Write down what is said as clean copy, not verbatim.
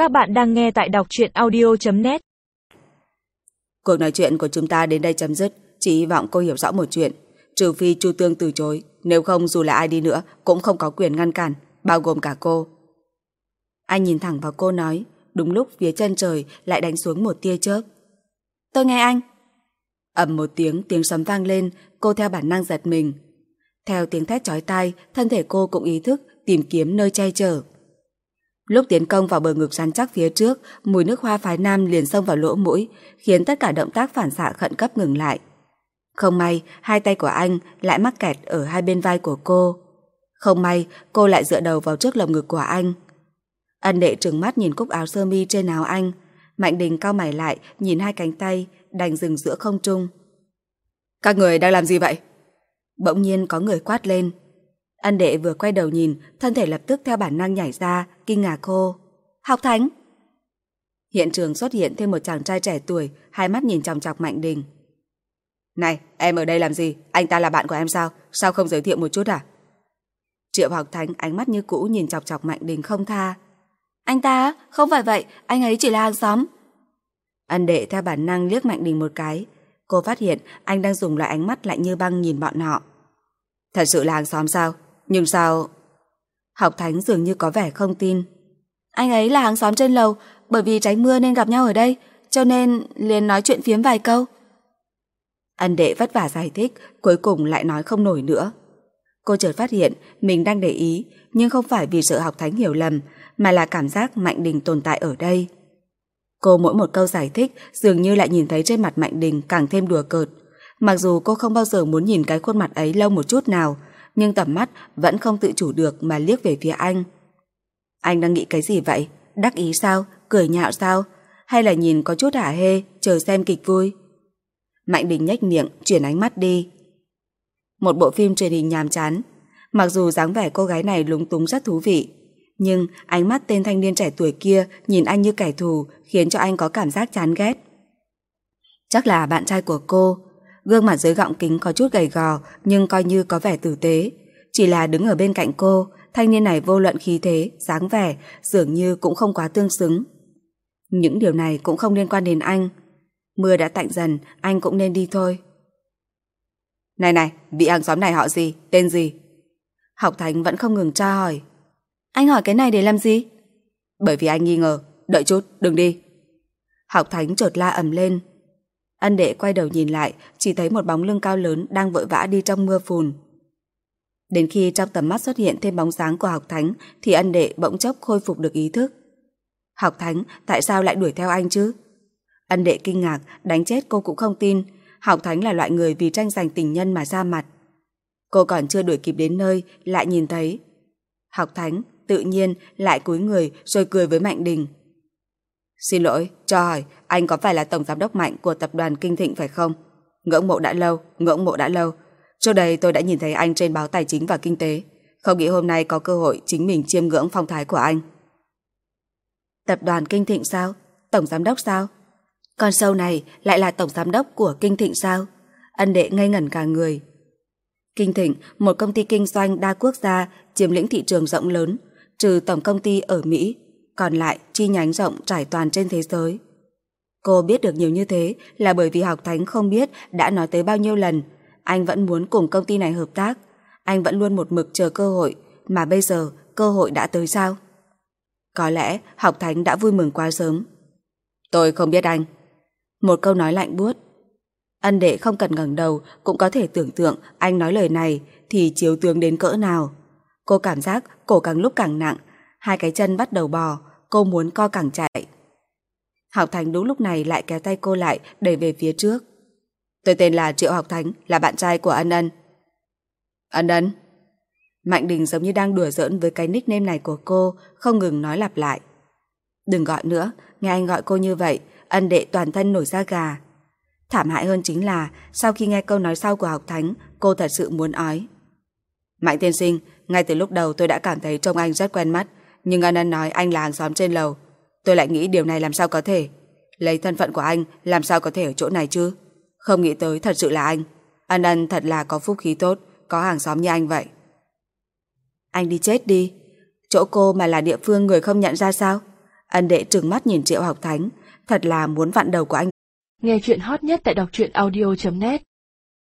Các bạn đang nghe tại đọc truyện audio.net. Cuộc nói chuyện của chúng ta đến đây chấm dứt. Chỉ hy vọng cô hiểu rõ một chuyện. Trừ phi Chu Tương từ chối, nếu không dù là ai đi nữa cũng không có quyền ngăn cản, bao gồm cả cô. Anh nhìn thẳng vào cô nói. Đúng lúc phía chân trời lại đánh xuống một tia chớp. Tôi nghe anh. Ầm một tiếng sấm vang lên. Cô theo bản năng giật mình. Theo tiếng thét chói tai, thân thể cô cũng ý thức tìm kiếm nơi che chở. Lúc tiến công vào bờ ngực rắn chắc phía trước, mùi nước hoa phái nam liền xông vào lỗ mũi, khiến tất cả động tác phản xạ khẩn cấp ngừng lại. Không may, hai tay của anh lại mắc kẹt ở hai bên vai của cô. Không may, cô lại dựa đầu vào trước lồng ngực của anh. Ân Đệ trừng mắt nhìn cúc áo sơ mi trên áo anh. Mạnh Đình cau mày lại, nhìn hai cánh tay, đành dừng giữa không trung. Các người đang làm gì vậy? Bỗng nhiên có người quát lên. Ân Đệ vừa quay đầu nhìn, thân thể lập tức theo bản năng nhảy ra, kinh ngạc hô. Học Thánh! Hiện trường xuất hiện thêm một chàng trai trẻ tuổi, hai mắt nhìn chòng chọc Mạnh Đình. Này, em ở đây làm gì? Anh ta là bạn của em sao? Sao không giới thiệu một chút à? Triệu Học Thánh ánh mắt như cũ nhìn chọc chọc Mạnh Đình không tha. Anh ta? Không phải vậy, anh ấy chỉ là hàng xóm. Ân Đệ theo bản năng liếc Mạnh Đình một cái. Cô phát hiện anh đang dùng loại ánh mắt lạnh như băng nhìn bọn họ. Thật sự là hàng xóm sao? Nhưng sao... Học Thánh dường như có vẻ không tin. Anh ấy là hàng xóm trên lầu, bởi vì tránh mưa nên gặp nhau ở đây, cho nên liền nói chuyện phiếm vài câu. Ân Đệ vất vả giải thích, cuối cùng lại nói không nổi nữa. Cô chợt phát hiện mình đang để ý, nhưng không phải vì sợ Học Thánh hiểu lầm, mà là cảm giác Mạnh Đình tồn tại ở đây. Cô mỗi một câu giải thích dường như lại nhìn thấy trên mặt Mạnh Đình càng thêm đùa cợt. Mặc dù cô không bao giờ muốn nhìn cái khuôn mặt ấy lâu một chút nào, nhưng tầm mắt vẫn không tự chủ được mà liếc về phía anh. Anh đang nghĩ cái gì vậy? Đắc ý sao? Cười nhạo sao? Hay là nhìn có chút hả hê, chờ xem kịch vui? Mạnh Đình nhếch miệng, chuyển ánh mắt đi. Một bộ phim truyền hình nhàm chán. Mặc dù dáng vẻ cô gái này lúng túng rất thú vị, nhưng ánh mắt tên thanh niên trẻ tuổi kia nhìn anh như kẻ thù khiến cho anh có cảm giác chán ghét. Chắc là bạn trai của cô. Gương mặt dưới gọng kính có chút gầy gò nhưng coi như có vẻ tử tế. Chỉ là đứng ở bên cạnh cô, thanh niên này vô luận khí thế, dáng vẻ dường như cũng không quá tương xứng. Những điều này cũng không liên quan đến anh. Mưa đã tạnh dần, anh cũng nên đi thôi. Này, vị hàng xóm này họ gì? Tên gì? Học Thánh vẫn không ngừng tra hỏi. Anh hỏi cái này để làm gì? Bởi vì anh nghi ngờ. Đợi chút, đừng đi. Học Thánh chợt la ầm lên. Ân Đệ quay đầu nhìn lại, chỉ thấy một bóng lưng cao lớn đang vội vã đi trong mưa phùn. Đến khi trong tầm mắt xuất hiện thêm bóng dáng của Học Thánh thì Ân Đệ bỗng chốc khôi phục được ý thức. Học Thánh, tại sao lại đuổi theo anh chứ? Ân Đệ kinh ngạc, đánh chết cô cũng không tin Học Thánh là loại người vì tranh giành tình nhân mà ra mặt. Cô còn chưa đuổi kịp đến nơi lại nhìn thấy Học Thánh tự nhiên lại cúi người rồi cười với Mạnh Đình. Xin lỗi, cho hỏi anh có phải là tổng giám đốc Mạnh của tập đoàn Kinh Thịnh phải không? Ngưỡng mộ đã lâu. Trước đây tôi đã nhìn thấy anh trên báo Tài chính và Kinh tế, không nghĩ hôm nay có cơ hội chính mình chiêm ngưỡng phong thái của anh. Tập đoàn Kinh Thịnh sao? Tổng giám đốc sao? Con sâu này lại là tổng giám đốc của Kinh Thịnh sao? Ân Đệ ngây ngẩn cả người. Kinh Thịnh, một công ty kinh doanh đa quốc gia, chiếm lĩnh thị trường rộng lớn, trừ tổng công ty ở Mỹ, còn lại chi nhánh rộng trải toàn trên thế giới. Cô biết được nhiều như thế là bởi vì Học Thánh không biết đã nói tới bao nhiêu lần anh vẫn muốn cùng công ty này hợp tác. Anh vẫn luôn một mực chờ cơ hội, mà bây giờ cơ hội đã tới sao? Có lẽ Học Thánh đã vui mừng quá sớm. Tôi không biết anh. Một câu nói lạnh buốt. Ân Đệ không cần ngẩng đầu cũng có thể tưởng tượng anh nói lời này thì chiếu tướng đến cỡ nào. Cô cảm giác cổ càng lúc càng nặng, hai cái chân bắt đầu bò, cô muốn co cẳng chạy. Học Thánh đúng lúc này lại kéo tay cô lại đẩy về phía trước. Tôi tên là Triệu Học Thánh, là bạn trai của Ân Ân. Ân Ân? Mạnh Đình giống như đang đùa giỡn với cái nickname này của cô, không ngừng nói lặp lại. Đừng gọi nữa, nghe anh gọi cô như vậy, Ân Đệ toàn thân nổi da gà. Thảm hại hơn chính là sau khi nghe câu nói sau của Học Thánh, cô thật sự muốn ói. Mạnh tiên sinh, ngay từ lúc đầu tôi đã cảm thấy trông anh rất quen mắt, nhưng Ân Ân nói anh là hàng xóm trên lầu. Tôi lại nghĩ điều này làm sao có thể. Lấy thân phận của anh làm sao có thể ở chỗ này chứ? Không nghĩ tới thật sự là anh. Ân Ân thật là có phúc khí tốt, có hàng xóm như anh vậy. Anh đi chết đi. Chỗ cô mà là địa phương người không nhận ra sao? Ân Đệ trừng mắt nhìn Triệu Học Thánh, thật là muốn vặn đầu của anh. Nghe chuyện hot nhất tại đọc truyện audio.net